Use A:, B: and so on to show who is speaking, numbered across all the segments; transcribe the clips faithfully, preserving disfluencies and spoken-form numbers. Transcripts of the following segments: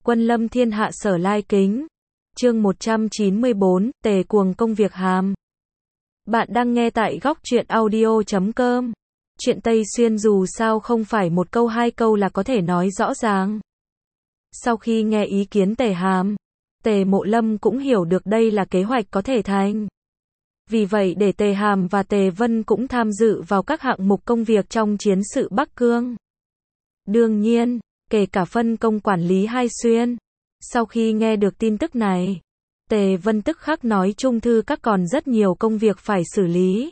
A: Quân lâm thiên hạ sở lai kính. Chương một trăm chín mươi bốn, Tề cuồng công việc hàm. Bạn đang nghe tại góc truyện audio chấm com. Chuyện Tây Xuyên dù sao không phải một câu hai câu là có thể nói rõ ràng. Sau khi nghe ý kiến Tề Hàm, Tề Mộ Lâm cũng hiểu được đây là kế hoạch có thể thành. Vì vậy để Tề Hàm và Tề Vân cũng tham dự vào các hạng mục công việc trong chiến sự Bắc Cương. Đương nhiên, kể cả phân công quản lý Hai Xuyên. Sau khi nghe được tin tức này, Tề Vân tức khắc nói Trung thư các còn rất nhiều công việc phải xử lý.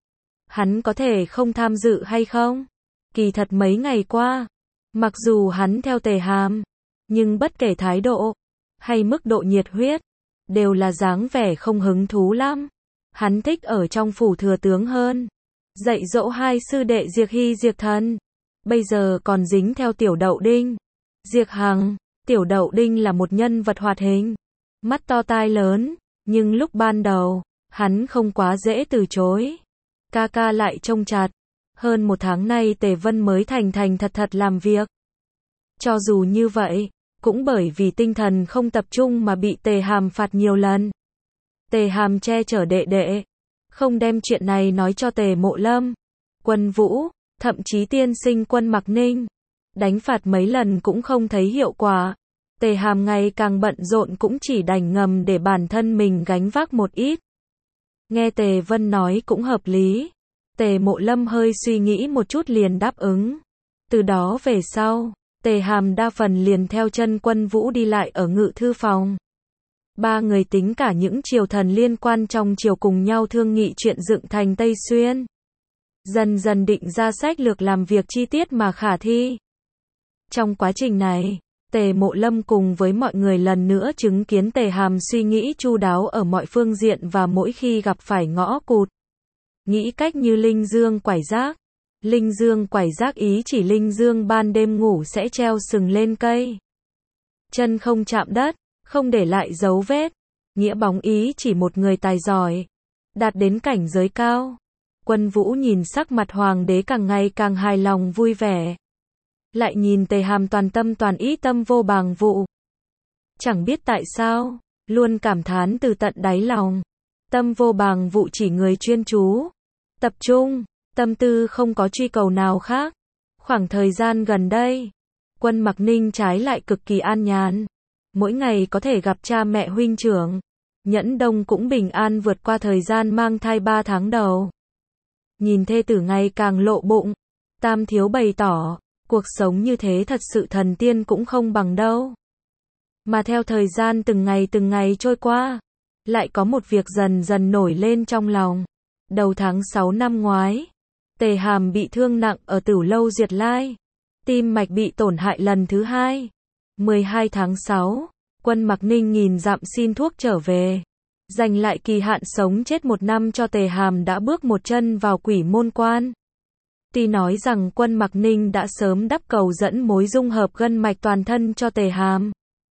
A: Hắn có thể không tham dự hay không? Kỳ thật mấy ngày qua, mặc dù hắn theo Tề Hàm, nhưng bất kể thái độ hay mức độ nhiệt huyết, đều là dáng vẻ không hứng thú lắm. Hắn thích ở trong phủ thừa tướng hơn, dạy dỗ hai sư đệ Diệc Hy Diệc Thần. Bây giờ còn dính theo Tiểu Đậu Đinh, Diệc Hằng. Tiểu Đậu Đinh là một nhân vật hoạt hình, mắt to tai lớn, nhưng lúc ban đầu, hắn không quá dễ từ chối. Ca ca lại trông chặt. Hơn một tháng nay Tề Vân mới thành thành thật thật làm việc. Cho dù như vậy, cũng bởi vì tinh thần không tập trung mà bị Tề Hàm phạt nhiều lần. Tề Hàm che chở đệ đệ, không đem chuyện này nói cho Tề Mộ Lâm, Quân Vũ, thậm chí tiên sinh Quân Mặc Ninh. Đánh phạt mấy lần cũng không thấy hiệu quả. Tề Hàm ngày càng bận rộn cũng chỉ đành ngầm để bản thân mình gánh vác một ít. Nghe Tề Vân nói cũng hợp lý. Tề Mộ Lâm hơi suy nghĩ một chút liền đáp ứng. Từ đó về sau, Tề Hàm đa phần liền theo chân Quân Vũ đi lại ở ngự thư phòng. Ba người tính cả những triều thần liên quan trong triều cùng nhau thương nghị chuyện dựng thành Tây Xuyên. Dần dần định ra sách lược làm việc chi tiết mà khả thi. Trong quá trình này, Tề Mộ Lâm cùng với mọi người lần nữa chứng kiến Tề Hàm suy nghĩ chu đáo ở mọi phương diện và mỗi khi gặp phải ngõ cụt, nghĩ cách như linh dương quải giác. Linh dương quải giác ý chỉ linh dương ban đêm ngủ sẽ treo sừng lên cây, chân không chạm đất, không để lại dấu vết. Nghĩa bóng ý chỉ một người tài giỏi, đạt đến cảnh giới cao. Quân Vũ nhìn sắc mặt hoàng đế càng ngày càng hài lòng vui vẻ. Lại nhìn Tề Hàm toàn tâm toàn ý tâm vô bàng vụ. Chẳng biết tại sao, luôn cảm thán từ tận đáy lòng. Tâm vô bàng vụ chỉ người chuyên chú, tập trung, tâm tư không có truy cầu nào khác. Khoảng thời gian gần đây, Quân Mặc Ninh trái lại cực kỳ an nhàn. Mỗi ngày có thể gặp cha mẹ huynh trưởng. Nhẫn Đông cũng bình an vượt qua thời gian mang thai ba tháng đầu. Nhìn thê tử ngày càng lộ bụng, Tam Thiếu bày tỏ, cuộc sống như thế thật sự thần tiên cũng không bằng đâu. Mà theo thời gian từng ngày từng ngày trôi qua, lại có một việc dần dần nổi lên trong lòng. Đầu tháng sáu năm ngoái, Tề Hàm bị thương nặng ở Tửu Lâu Diệt Lai. Tim mạch bị tổn hại lần thứ hai. mười hai tháng sáu, Quân Mặc Ninh nghìn dặm xin thuốc trở về. Dành lại kỳ hạn sống chết một năm cho Tề Hàm đã bước một chân vào Quỷ Môn Quan. Tuy nói rằng Quân Mặc Ninh đã sớm đắp cầu dẫn mối dung hợp gân mạch toàn thân cho Tề Hàm.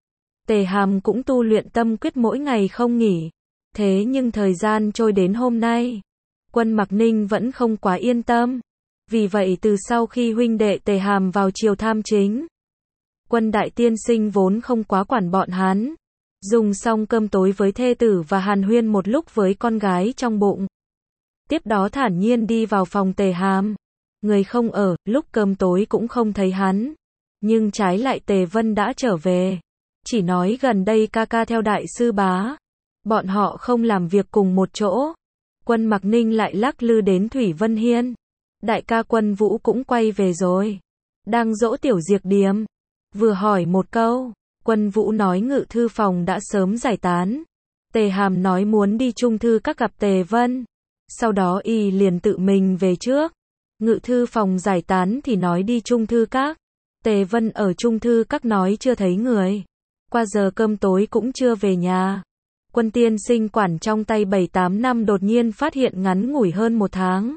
A: Tề Hàm cũng tu luyện tâm quyết mỗi ngày không nghỉ. Thế nhưng thời gian trôi đến hôm nay, Quân Mặc Ninh vẫn không quá yên tâm. Vì vậy từ sau khi huynh đệ Tề Hàm vào triều tham chính, Quân đại tiên sinh vốn không quá quản bọn hắn. Dùng xong cơm tối với thê tử và hàn huyên một lúc với con gái trong bụng. Tiếp đó thản nhiên đi vào phòng Tề Hàm. Người không ở, lúc cơm tối cũng không thấy hắn. Nhưng trái lại Tề Vân đã trở về. Chỉ nói gần đây ca ca theo đại sư bá. Bọn họ không làm việc cùng một chỗ. Quân Mặc Ninh lại lắc lư đến Thủy Vân Hiên. Đại ca Quân Vũ cũng quay về rồi. Đang dỗ tiểu Diệc Điềm. Vừa hỏi một câu, Quân Vũ nói ngự thư phòng đã sớm giải tán. Tề Hàm nói muốn đi trung thư các gặp Tề Vân. Sau đó y liền tự mình về trước. Ngự thư phòng giải tán thì nói đi trung thư các. Tề Vân ở trung thư các nói chưa thấy người. Qua giờ cơm tối cũng chưa về nhà. Quân tiên sinh quản trong tay bảy tám năm đột nhiên phát hiện ngắn ngủi hơn một tháng.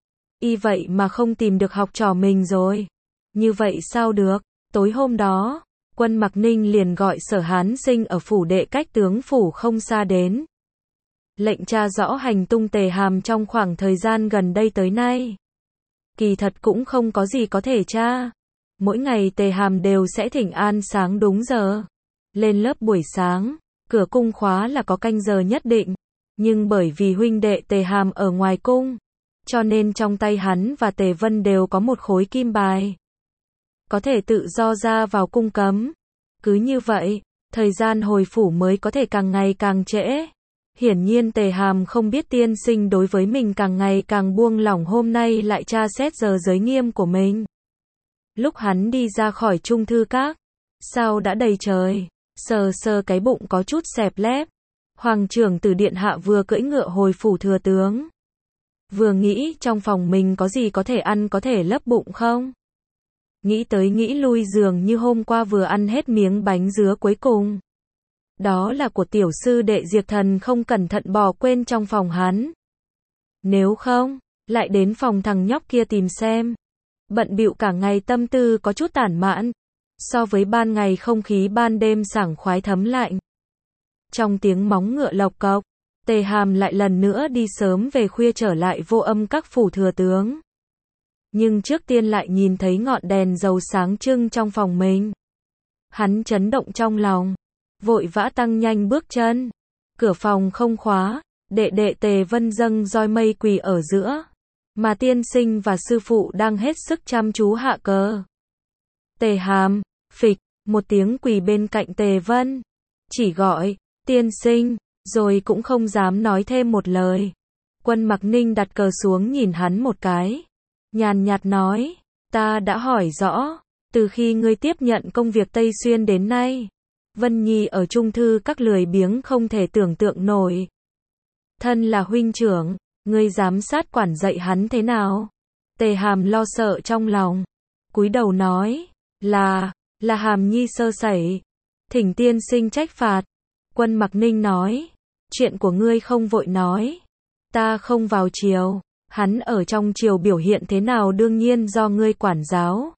A: Y vậy mà không tìm được học trò mình rồi. Như vậy sao được? Tối hôm đó, Quân Mặc Ninh liền gọi Sở Hán Sinh ở phủ đệ cách tướng phủ không xa đến. Lệnh tra rõ hành tung Tề Hàm trong khoảng thời gian gần đây tới nay. Kỳ thật cũng không có gì có thể tra. Mỗi ngày Tề Hàm đều sẽ thỉnh an sáng đúng giờ. Lên lớp buổi sáng, cửa cung khóa là có canh giờ nhất định, nhưng bởi vì huynh đệ Tề Hàm ở ngoài cung, cho nên trong tay hắn và Tề Vân đều có một khối kim bài. Có thể tự do ra vào cung cấm. Cứ như vậy, thời gian hồi phủ mới có thể càng ngày càng trễ. Hiển nhiên Tề Hàm không biết tiên sinh đối với mình càng ngày càng buông lỏng hôm nay lại tra xét giờ giới nghiêm của mình. Lúc hắn đi ra khỏi Trung Thư Các, sao đã đầy trời, sờ sờ cái bụng có chút xẹp lép. Hoàng trưởng tử điện hạ vừa cưỡi ngựa hồi phủ thừa tướng. Vừa nghĩ trong phòng mình có gì có thể ăn có thể lấp bụng không? Nghĩ tới nghĩ lui dường như hôm qua vừa ăn hết miếng bánh dứa cuối cùng. Đó là của tiểu sư đệ Diệp Thần không cẩn thận bỏ quên trong phòng hắn. Nếu không, lại đến phòng thằng nhóc kia tìm xem. Bận bịu cả ngày tâm tư có chút tản mạn. So với ban ngày không khí ban đêm sảng khoái thấm lạnh. Trong tiếng móng ngựa lộc cộc, Tề Hàm lại lần nữa đi sớm về khuya trở lại Vô Âm Các phủ thừa tướng. Nhưng trước tiên lại nhìn thấy ngọn đèn dầu sáng trưng trong phòng mình. Hắn chấn động trong lòng, vội vã tăng nhanh bước chân. Cửa phòng không khóa, đệ đệ Tề Vân dâng roi mây quỳ ở giữa, mà tiên sinh và sư phụ đang hết sức chăm chú hạ cờ. Tề Hàm, phịch, một tiếng quỳ bên cạnh Tề Vân, chỉ gọi, tiên sinh, rồi cũng không dám nói thêm một lời. Quân Mặc Ninh đặt cờ xuống nhìn hắn một cái, nhàn nhạt nói, ta đã hỏi rõ, từ khi ngươi tiếp nhận công việc Tây Xuyên đến nay, Vân Nhi ở Trung Thư Các lười biếng không thể tưởng tượng nổi. Thân là huynh trưởng, ngươi giám sát quản dạy hắn thế nào? Tề Hàm lo sợ trong lòng, cúi đầu nói, là, là Hàm Nhi sơ sẩy, thỉnh tiên sinh trách phạt. Quân Mặc Ninh nói, chuyện của ngươi không vội nói, ta không vào triều, hắn ở trong triều biểu hiện thế nào đương nhiên do ngươi quản giáo.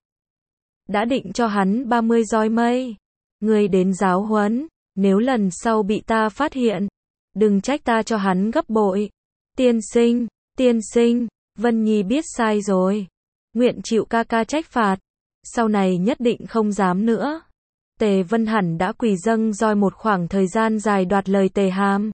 A: Đã định cho hắn ba mươi roi mây, ngươi đến giáo huấn, nếu lần sau bị ta phát hiện, đừng trách ta cho hắn gấp bội. Tiên sinh, tiên sinh, Vân Nhi biết sai rồi, nguyện chịu ca ca trách phạt, sau này nhất định không dám nữa. Tề Vân hẳn đã quỳ dâng roi một khoảng thời gian dài đoạt lời Tề Hàm.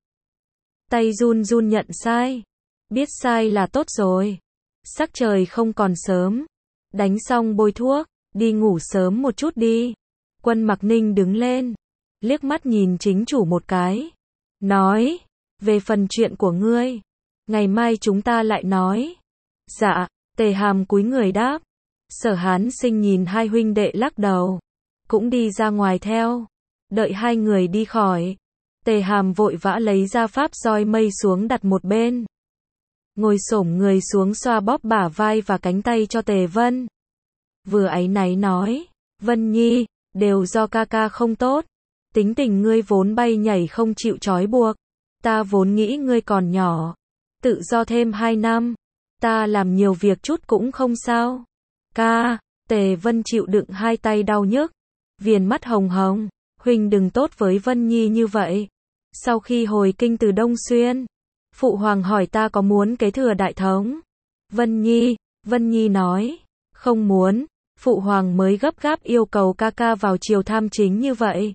A: Tay run run nhận sai, biết sai là tốt rồi. Sắc trời không còn sớm, đánh xong bôi thuốc, đi ngủ sớm một chút đi. Quân Mặc Ninh đứng lên, liếc mắt nhìn chính chủ một cái, nói, về phần chuyện của ngươi, ngày mai chúng ta lại nói. Dạ, Tề Hàm cúi người đáp. Sở Hán Sinh nhìn hai huynh đệ lắc đầu, cũng đi ra ngoài theo. Đợi hai người đi khỏi, Tề Hàm vội vã lấy ra pháp roi mây xuống đặt một bên, ngồi xổm người xuống xoa bóp bả vai và cánh tay cho Tề Vân. Vừa áy náy nói, Vân Nhi, đều do ca ca không tốt, tính tình ngươi vốn bay nhảy không chịu trói buộc, ta vốn nghĩ ngươi còn nhỏ, tự do thêm hai năm, ta làm nhiều việc chút cũng không sao. Ca, Tề Vân chịu đựng hai tay đau nhức, viền mắt hồng hồng, huynh đừng tốt với Vân Nhi như vậy. Sau khi hồi kinh từ Đông Xuyên, phụ hoàng hỏi ta có muốn kế thừa đại thống. Vân Nhi, Vân Nhi nói, không muốn, phụ hoàng mới gấp gáp yêu cầu ca ca vào triều tham chính như vậy.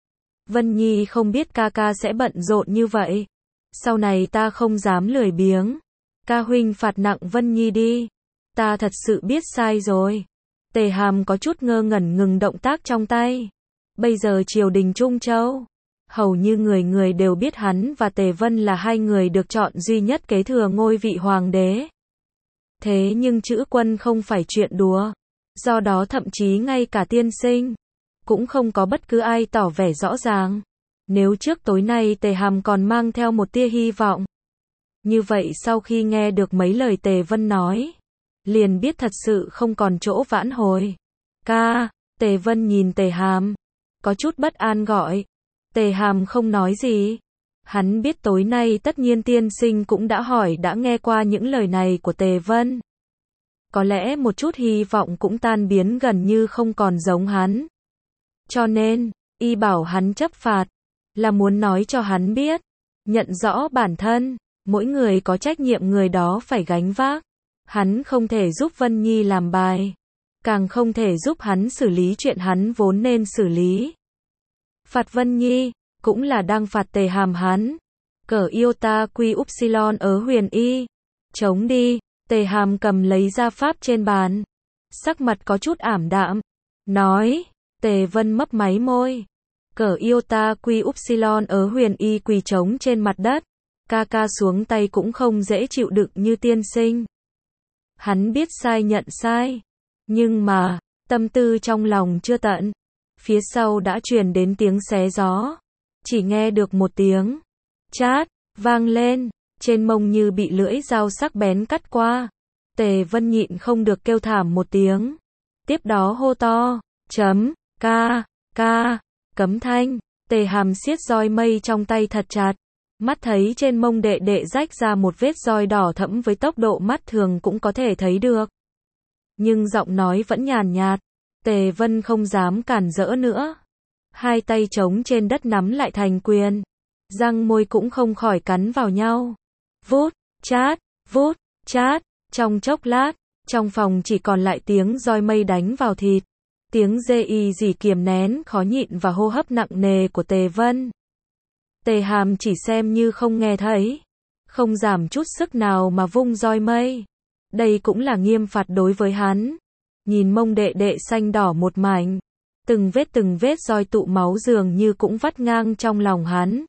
A: Vân Nhi không biết ca ca sẽ bận rộn như vậy, sau này ta không dám lười biếng. Ca huynh phạt nặng Vân Nhi đi, ta thật sự biết sai rồi. Tề Hàm có chút ngơ ngẩn ngừng động tác trong tay. Bây giờ triều đình Trung Châu, hầu như người người đều biết hắn và Tề Vân là hai người được chọn duy nhất kế thừa ngôi vị hoàng đế. Thế nhưng chữ quân không phải chuyện đùa, do đó thậm chí ngay cả tiên sinh cũng không có bất cứ ai tỏ vẻ rõ ràng. Nếu trước tối nay Tề Hàm còn mang theo một tia hy vọng, như vậy sau khi nghe được mấy lời Tề Vân nói, liền biết thật sự không còn chỗ vãn hồi. Ca, Tề Vân nhìn Tề Hàm, có chút bất an gọi. Tề Hàm không nói gì. Hắn biết tối nay tất nhiên tiên sinh cũng đã hỏi đã nghe qua những lời này của Tề Vân. Có lẽ một chút hy vọng cũng tan biến gần như không còn giống hắn. Cho nên, y bảo hắn chấp phạt, là muốn nói cho hắn biết, nhận rõ bản thân, mỗi người có trách nhiệm người đó phải gánh vác. Hắn không thể giúp Vân Nhi làm bài, càng không thể giúp hắn xử lý chuyện hắn vốn nên xử lý. Phạt Vân Nhi, cũng là đang phạt Tề Hàm hắn. Cờ iota quy upsilon ở huyền y. Chống đi, Tề Hàm cầm lấy gia pháp trên bàn. Sắc mặt có chút ảm đạm. Nói, Tề Vân mấp máy môi. Cờ iota quy upsilon ở huyền y quỳ trống trên mặt đất. Ca ca xuống tay cũng không dễ chịu đựng như tiên sinh. Hắn biết sai nhận sai. Nhưng mà, tâm tư trong lòng chưa tận. Phía sau đã truyền đến tiếng xé gió. Chỉ nghe được một tiếng chát, vang lên. Trên mông như bị lưỡi dao sắc bén cắt qua. Tề Vân nhịn không được kêu thảm một tiếng. Tiếp đó hô to, chấm, ca, ca, cấm thanh. Tề Hàm siết roi mây trong tay thật chặt. Mắt thấy trên mông đệ đệ rách ra một vết roi đỏ thẫm với tốc độ mắt thường cũng có thể thấy được. Nhưng giọng nói vẫn nhàn nhạt. Tề Vân không dám cản rỡ nữa. Hai tay trống trên đất nắm lại thành quyền. Răng môi cũng không khỏi cắn vào nhau. Vút, chát, vút, chát. Trong chốc lát, trong phòng chỉ còn lại tiếng roi mây đánh vào thịt. Tiếng dê y dì kiềm nén khó nhịn và hô hấp nặng nề của Tề Vân. Tề Hàm chỉ xem như không nghe thấy. Không giảm chút sức nào mà vung roi mây. Đây cũng là nghiêm phạt đối với hắn. Nhìn mông đệ đệ xanh đỏ một mảnh. Từng vết từng vết roi tụ máu dường như cũng vắt ngang trong lòng hắn.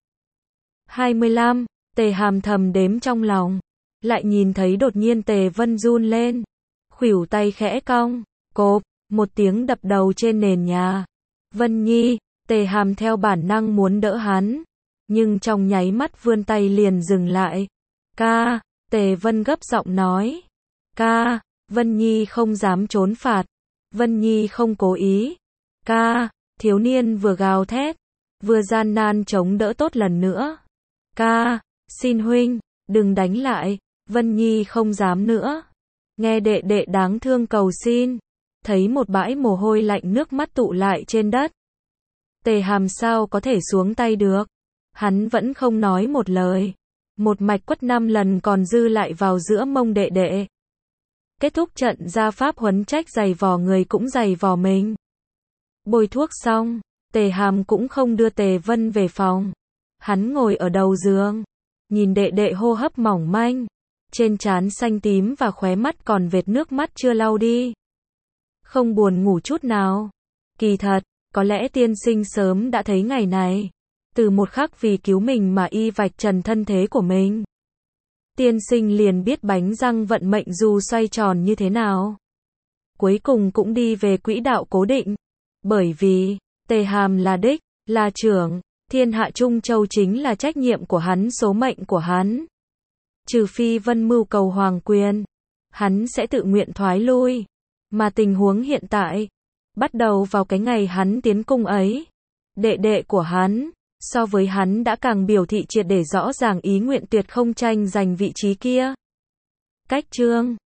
A: hai mươi lăm, Tề Hàm thầm đếm trong lòng. Lại nhìn thấy đột nhiên Tề Vân run lên. Khuỷu tay khẽ cong, cộp, một tiếng đập đầu trên nền nhà. Vân Nhi, Tề Hàm theo bản năng muốn đỡ hắn. Nhưng trong nháy mắt vươn tay liền dừng lại. Ca, Tề Vân gấp giọng nói. Ca, Vân Nhi không dám trốn phạt. Vân Nhi không cố ý. Ca, thiếu niên vừa gào thét. Vừa gian nan chống đỡ tốt lần nữa. Ca, xin huynh, đừng đánh lại. Vân Nhi không dám nữa. Nghe đệ đệ đáng thương cầu xin. Thấy một bãi mồ hôi lạnh nước mắt tụ lại trên đất. Tề Hàm sao có thể xuống tay được. Hắn vẫn không nói một lời. Một mạch quất năm lần còn dư lại vào giữa mông đệ đệ. Kết thúc trận gia pháp huấn trách giày vò người cũng giày vò mình. Bôi thuốc xong, Tề Hàm cũng không đưa Tề Vân về phòng. Hắn ngồi ở đầu giường. Nhìn đệ đệ hô hấp mỏng manh. Trên trán xanh tím và khóe mắt còn vệt nước mắt chưa lau đi. Không buồn ngủ chút nào. Kỳ thật, có lẽ tiên sinh sớm đã thấy ngày này. Từ một khắc vì cứu mình mà y vạch trần thân thế của mình. Tiên sinh liền biết bánh răng vận mệnh dù xoay tròn như thế nào. Cuối cùng cũng đi về quỹ đạo cố định. Bởi vì, Tề Hàm là đích, là trưởng, thiên hạ Trung Châu chính là trách nhiệm của hắn, số mệnh của hắn. Trừ phi Vân mưu cầu hoàng quyền, hắn sẽ tự nguyện thoái lui. Mà tình huống hiện tại, bắt đầu vào cái ngày hắn tiến cung ấy, đệ đệ của hắn, so với hắn đã càng biểu thị triệt để rõ ràng ý nguyện tuyệt không tranh giành vị trí kia. Cách chương